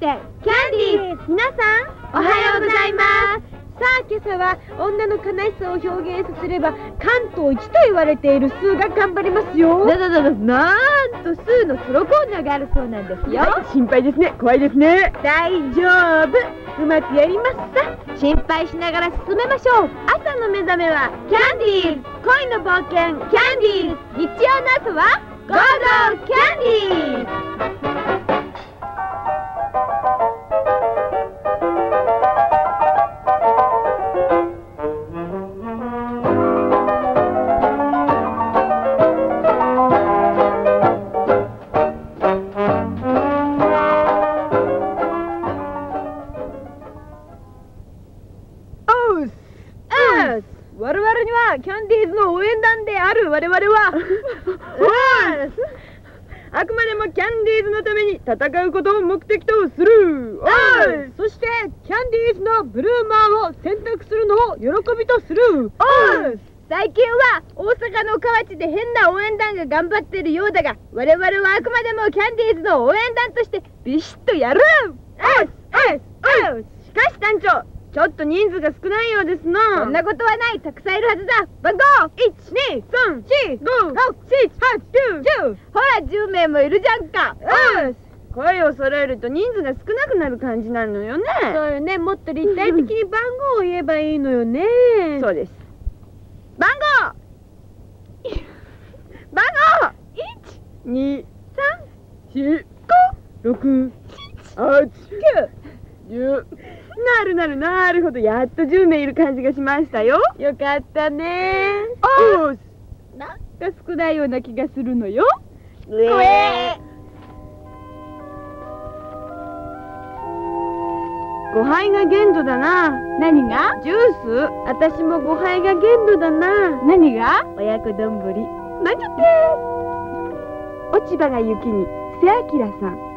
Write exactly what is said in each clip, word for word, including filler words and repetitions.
店キャンディーズ。皆さんおはようございます。さあ今朝は女の悲しさを表現させれば関東一と言われているスーが頑張りますよ。 なななななんとスーのソロコーナーがあるそうなんですよ。 はい、心配ですね。怖いですね。大丈夫、うまくやりますさ。 心配しながら進めましょう。 朝の目覚めはキャンディーズ、恋の冒険キャンディーズ。 日曜の朝はゴーゴーキャンディーズ。我々にはキャンディーズの応援団である我々はあくまでもキャンディーズのために戦うことを目的とする。そしてキャンディーズのブルーマーを選択するのを喜びとする。 最近は大阪の河内で変な応援団が頑張ってるようだが、我々はあくまでもキャンディーズの応援団としてビシッとやる。 しかし団長、ちょっと人数が少ないようですな。 そんなことはない。たくさんいるはずだ。番号 いち、に、さん、し、ご、ろく、しち、はち、きゅう、じゅう。ほらじゅうめいもいるじゃんか。 声を揃えると人数が少なくなる感じなのよね。そうよね。もっと立体的に番号を言えばいいのよね。そうです。番号番号 いち、に、さん、し、ご、ろく、はち、きゅう、じゅう。なるなるなるほど、やっとじゅうめいいる感じがしましたよ。よかったね。おー、なんか少ないような気がするのよ。うえー、ごはいが限度だな。 何が？ ジュース。私もごはいが限度だな。 何が？ 親子丼。なんちゃってー。落ち葉が雪に瀬明さん。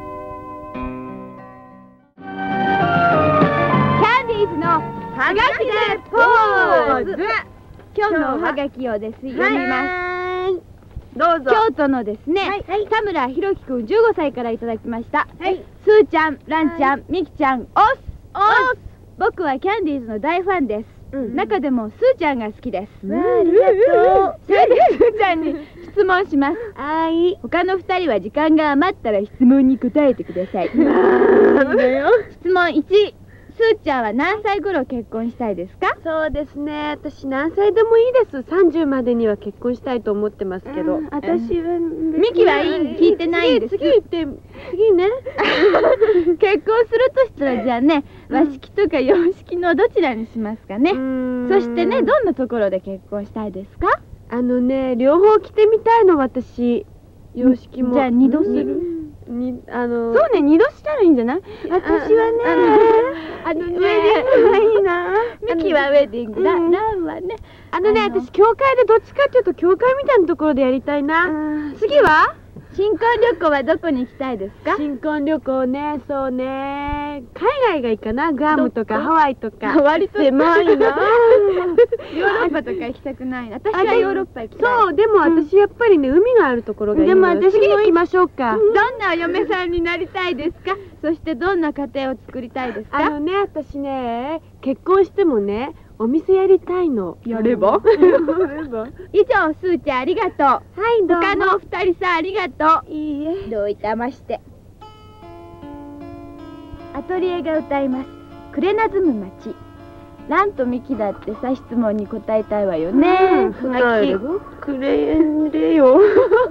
はがきでポーズ。 今日のおはがきをです読みます。 どうぞ。 京都のですね、田村ひろきくんじゅうごさいからいただきました。すーちゃん、らんちゃん、みきちゃん、おすおす。僕はキャンディーズの大ファンです。中でもすーちゃんが好きです。 ありがとう。 それですーちゃんに質問します。 はい。 他のふたりは時間が余ったら質問に答えてください。 なんだよ。 質問いち。すーちゃんは何歳頃結婚したいですか？ そうですね、私何歳でもいいです。さんじゅうまでには結婚したいと思ってますけど。 私はミキはいい、聞いてないんです。 次行って、次ね。 結婚するとしたらじゃあね、和式とか洋式のどちらにしますかね。そしてね、どんなところで結婚したいですか？ あのね、両方着てみたいの、私。洋式も。 じゃあ二度する？ に、あのそうね、二度したらいいんじゃない？私はね、 あのね、 ウェディングがいいな。ミキはウェディングだ。ランはね、 あのね、私教会でどっちかっていうと教会みたいなところでやりたいな。次は新婚旅行はどこに行きたいですか？ 新婚旅行ね、そうね、海外がいいかな。グアムとかハワイとか。 割と狭いな。 ヨーロッパとか行きたくない。私はヨーロッパ行きたい。 そう、でも私やっぱりね、海があるところがいいのよ。でも私次行きましょうか。 どんなお嫁さんになりたいですか？そしてどんな家庭を作りたいですか？ あのね、私ね、結婚してもね、お店やりたいの。 やれば？以上、すーちゃんありがとう。はい、どうも。他のお二人さんありがとう。 いいえ。 どういたまして。アトリエが歌います。クレナズム町。ランとミキだってさ、質問に答えたいわよね。 くれんれよ。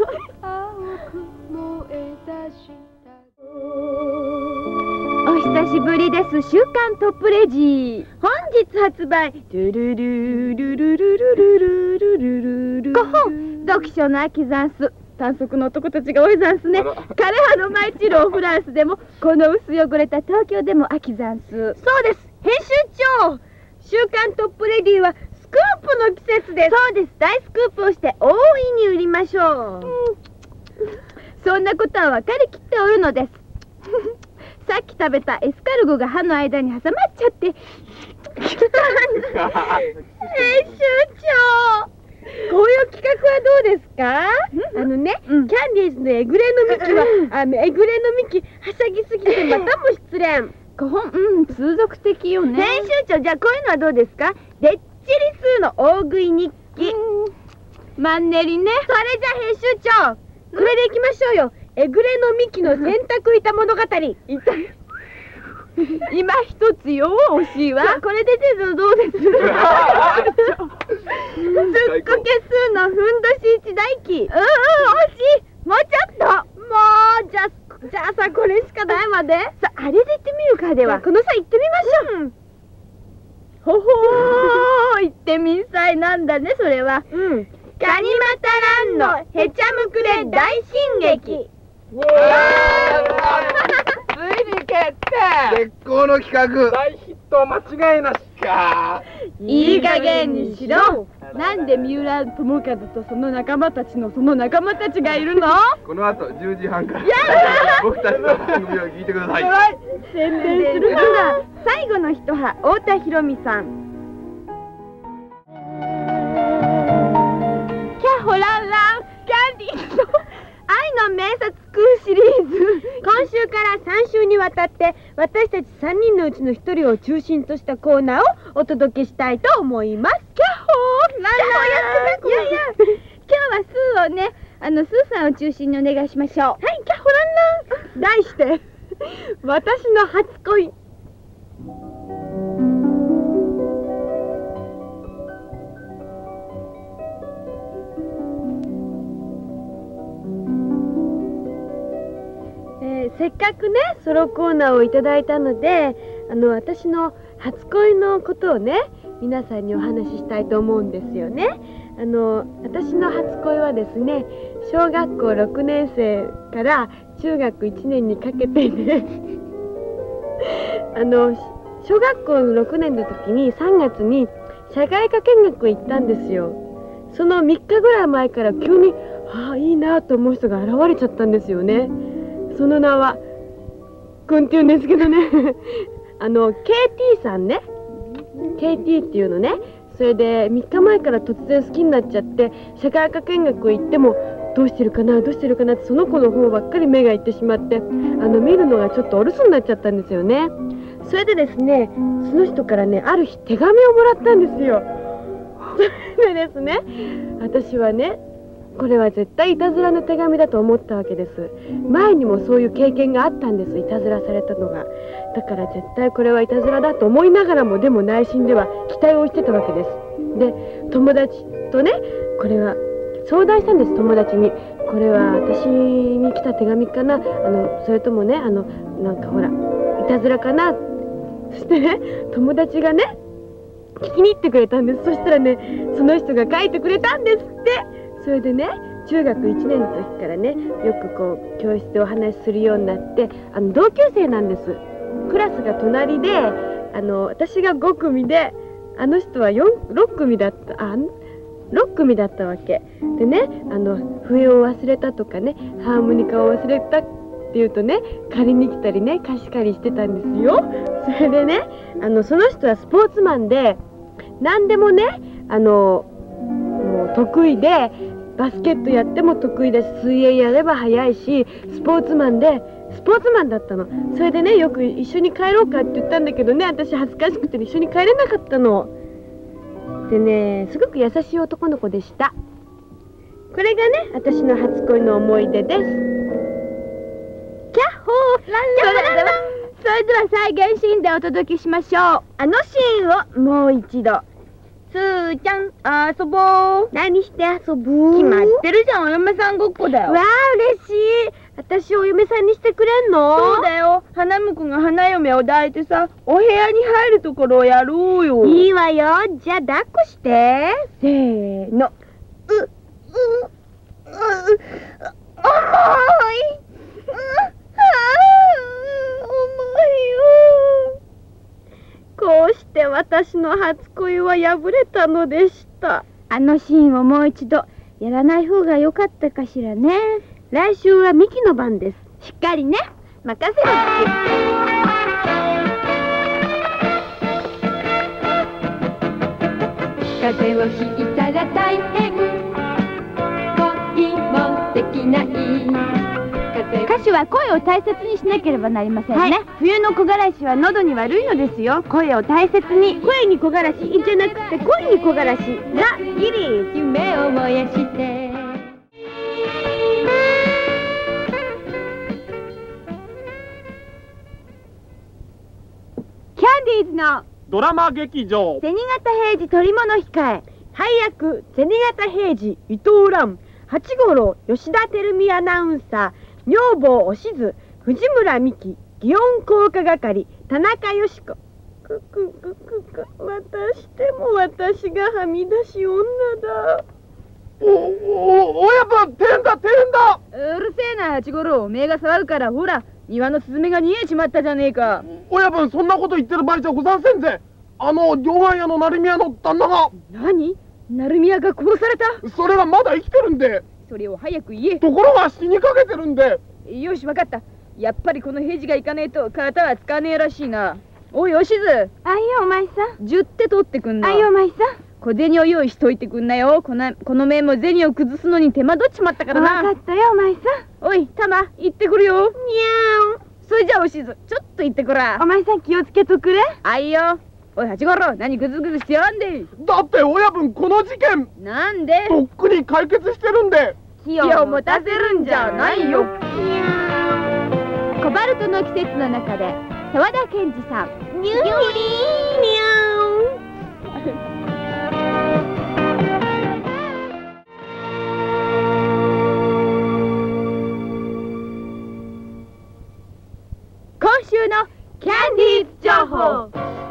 お久しぶりです。週刊トップレジー。 本日発売。ルルルルルルルルルルルル。 ごほん。読書の秋ざんす。短足の男たちが多いざんすね。枯葉の舞い散るフランスでも、この薄汚れた東京でも秋ざんす。 そうです。編集長。週刊トップレディはスクープの季節です。 そうです。大スクープをして大いに売りましょう。そんなことは分かりきっておるのです。さっき食べたエスカルゴが歯の間に挟まっちゃって。編集長、こういう企画はどうですか？あのね、キャンディーズのえぐれの幹は、あ、えぐれの幹はしゃぎすぎてまたも失恋。 ご本、うん、通俗的よね。 編集長、じゃあこういうのはどうですか？でっちり数の大食い日記。 マンネリね。 それじゃあ編集長、これでいきましょうよ。えぐれの幹の洗濯板物語。 今一つよ、惜しいわ。 これ出てるのどうです？すっごけ数のふんどし一台機。うんうん、惜しい。もうちょっと。もう、じゃあ、じゃあさ、これしかないまで。さ、あれで言ってみるか、では。この際行ってみましょう。 ほほー、行ってみんさい。なんだね、それは。 うん。ガニ股ランのへちゃむくれ大進撃。 ついに決定。絶好の企画。大ヒット間違いなしか。 いい加減にしろ。なんで三浦友和とその仲間たちのその仲間たちがいるの？ この後じゅうじはんから僕たちの番組を聞いてください。 宣伝するな。最後の一派、太田裕美さん。 キャホランランキャンディーズの愛の名察空シリーズ。今週からさん週にわたって私たちさんにんのうちのひとりを中心としたコーナーをお届けしたいと思います。 キャホーランラン。いやいや、今日はスーをね、あのスーさんを中心にお願いしましょう。 はい、キャホランラン。題して私の初恋。せっかくねソロコーナーをいただいたので、あの私の初恋のことをね皆さんにお話ししたいと思うんですよね。あの私の初恋はですね、小学校ろくねん生から中学いちねんにかけてねあの小学校のろくねんの時にさんがつに社会科見学行ったんですよ。そのみっかぐらい前から急にああいいなと思う人が現れちゃったんですよね。その名はくんって言うんですけどねあの ケーティー さんね、 ケーティー っていうのね。それでみっかまえから突然好きになっちゃって、社会科見学行ってもどうしてるかなどうしてるかなってその子の方ばっかり目がいってしまって、あの見るのがちょっとお留守になっちゃったんですよね。それでですね、その人からねある日手紙をもらったんですよ。それでですね、私はねこれは絶対いたずらの手紙だと思ったわけです。前にもそういう経験があったんです、いたずらされたのが。だから絶対これはいたずらだと思いながらも、でも内心では期待をしてたわけです。で、友達とねこれは相談したんです、友達に。これは私に来た手紙かな、あのそれともねあのなんかほらいたずらかな。そしてね友達がね聞きに行ってくれたんです。そしたらねその人が書いてくれたんですって。それでね中学いちねんの時からねよくこう教室でお話しするようになって、あの同級生なんです。クラスが隣で、あの私がごくみであの人はよんろっくみだった。あろっくみだったわけでね、あの笛を忘れたとかねハーモニカを忘れたっていうとね借りに来たりね貸し借りしてたんですよ。それでねあのその人はスポーツマンで何でもねあのもう得意で、バスケットやっても得意だし、水泳やれば速いし、スポーツマンでスポーツマンだったの。それでねよく一緒に帰ろうかって言ったんだけどね、私恥ずかしくて一緒に帰れなかったのでね、すごく優しい男の子でした。これがね私の初恋の思い出です。キャッホーランランランラン。 それでは再現シーンでお届けしましょう。 あのシーンをもう一度。すーちゃん遊ぼう。何して遊ぶ？ 決まってるじゃん、お嫁さんごっこだよ。 わあ嬉しい。私をお嫁さんにしてくれんの？ そうだよ。花婿が花嫁を抱いてさ、お部屋に入るところをやろうよ。 いいわよ。じゃあ抱っこして。せーの。う、う、う、う、重い。う、はあ、重いよ。こうして私の初恋は破れたのでした。 あのシーンをもう一度やらない方が良かったかしらね。 来週はミキの番です。 しっかりね、 任せろ。 風邪をひいたら大変、 ない歌手は声を大切にしなければなりませんね、はい、冬の木枯らしは喉に悪いのですよ。声を大切に。声に木枯らしじゃなくて声に木枯らし。ザ・ギリー夢を燃やしてキャンディーズのドラマ劇場銭形平次捕り物控え。 配役銭形平次伊藤蘭、八五郎吉田照美アナウンサー、女房おしず藤村美希、祇園効果係田中よし子。くくくくく、またしても私がはみ出し女だ。 おお親分、天だ天だ。 うるせえな八五郎、おめえが騒ぐからほら庭のスズメが逃げちまったじゃねえか。 親分、そんなこと言ってる場合じゃござんせんぜ。あの両替屋の成宮の旦那が。 何？成宮が殺された？ それがまだ生きてるんで。 それを早く言え。 ところが死にかけてるんで。 よし、わかった。やっぱりこの平次が行かねえと肩はつかねえらしいな。おいおしず。あいよお前さん。十手取ってくんな。あいよお前さん。小銭を用意しといてくんなよ。このこの面も銭を崩すのに手間取っちまったからな。わかったよお前さん。おいタマ、行ってくるよ。にゃーん。それじゃあおしず、ちょっと行ってくら。お前さん気をつけとくれ。あいよ。おい八五郎、何グズグズしてやんで。 だって親分、この事件なんでとっくに解決してるんで。 気を持たせるんじゃないよ。コバルトの季節の中で沢田研二さん。ニューリーニャー。今週のキャンディーズ情報。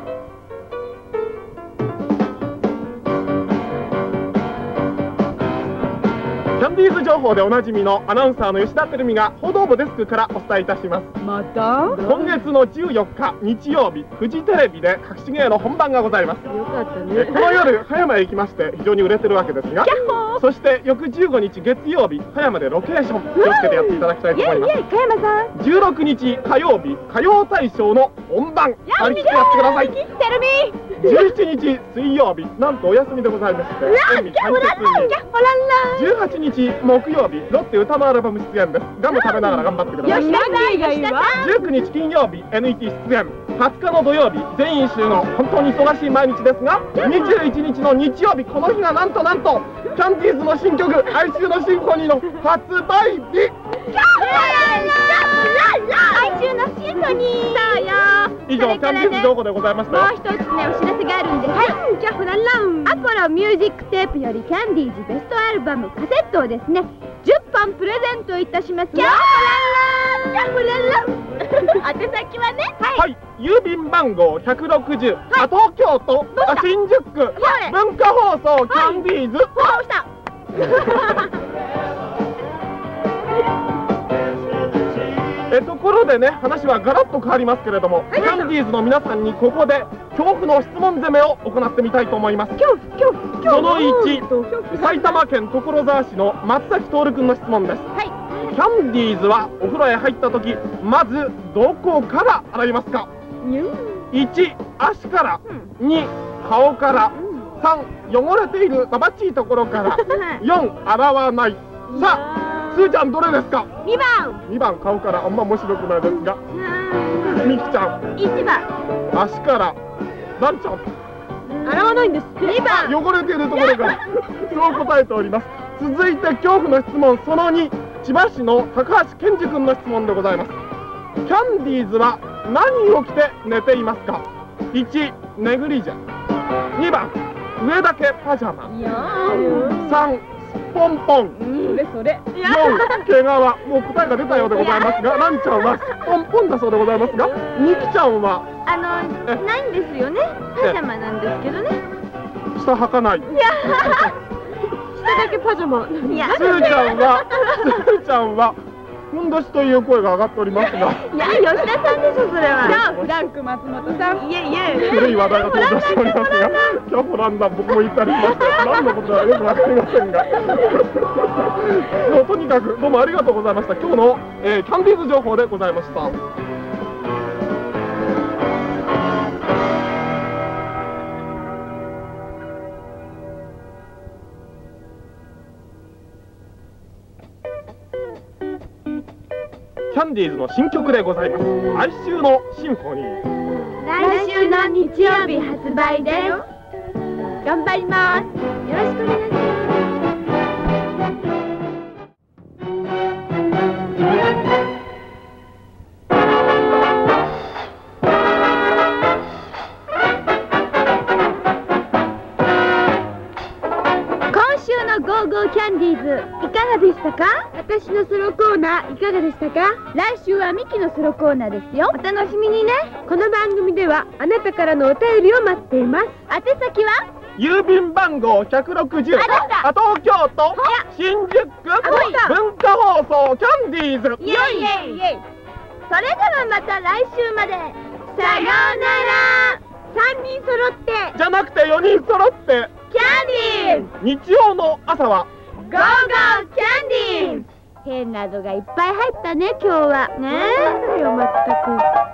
キャンディーズ情報でおなじみのアナウンサーの吉田照美が報道部デスクからお伝えいたします。 また今月のじゅうよっか日曜日、フジテレビで隠し芸の本番がございます。 よかったね。 この夜葉山へ行きまして非常に売れてるわけですが、そして翌じゅうごにち月曜日、葉山でロケーション気をつけてやっていただきたいと思います。 イエイイエイ、加山さん。 じゅうろくにち火曜日、歌謡大賞の本番張り切ってやってください。 テルミじゅうしちにち水曜日、なんとお休みでございまして、演技大切に。じゅうはちにち木曜日、ロッテ歌のアルバム出演です。ガム食べながら頑張ってください。 吉田さん以外はじゅうくにち金曜日、 エヌイーティー 出演。はつかの土曜日、全員集合。本当に忙しい毎日ですが、にじゅういちにちの日曜日、この日がなんとなんとキャンディーズの新曲「哀愁のシンフォニー」の発売日。 哀愁のシンフォニー。そうよ。 以上、キャンディーズ情報でございましたよ。 もう一つね、お知らせがあるんです。はい、じゃあフランラン。アポロミュージックテープよりキャンディーズベストアルバムカセットをですね、じゅっぽんプレゼントいたしますよ。キャフランラン。宛先はね、 はい、郵便番号ひゃくろくじゅう、東京都新宿区文化放送キャンディーズ。 はい、した。 えところでね、話はガラッと変わりますけれども、キャンディーズの皆さんにここで恐怖の質問攻めを行ってみたいと思います。 恐怖恐怖恐怖。 そのいち、埼玉県所沢市の松崎徹君の質問です。 はい。 キャンディーズはお風呂へ入った時、まずどこから洗いますか？いち、足から。に、顔から。さん、汚れているばばっちいところから。よん、洗わない。さあ、すーちゃんどれですか？ にばん。 にばん、顔から。あんま面白くないですが。みきちゃん。 いちばん。 足から。ランちゃん。 洗わないんです。にばん。 汚れているところから。そう答えております。続いて恐怖の質問そのに、千葉市の高橋健二君の質問でございます。キャンディーズは何を着て寝ていますか？いち、ネグリジェ。にばん、上だけパジャマ。さん、スポンポン。 それそれ。 よん、毛皮。もう答えが出たようでございますが、ランちゃんはスポンポンだそうでございますが、ミキちゃんはあのないんですよね。パジャマなんですけどね。 下履かない。 いや下だけパジャマ。いやスーちゃんはスーちゃんはふんどしという声が上がっておりますが、 いや吉田さんでしょそれは。じゃあフランク松本さん。いえいえ。 古い話題が登場しておりますが、今日もランダム僕も言ったりしまして、何のことだかよくわかりませんが、もうとにかくどうもありがとうございました。今日の、えー、キャンディーズ情報でございました。 キャンディーズの新曲でございます。哀愁のシンフォニー。 来週の日曜日発売です。頑張ります。よろしくお願いします。ゴーゴーキャンディーズいかがでしたか？私のソロコーナーいかがでしたか？来週はミキのソロコーナーですよ。お楽しみにね。この番組ではあなたからのお便りを待っています。宛先は郵便番号ひゃくろくじゅう、あ東京都新宿文化放送キャンディーズ。 イエイイエイイエイ。それではまた来週まで。さようなら。さんにん揃ってじゃなくてよにん揃ってキャンディーズ。 日曜の朝はゴーゴーキャンディーズ。変なのがいっぱい入ったね今日はね。えよまったく。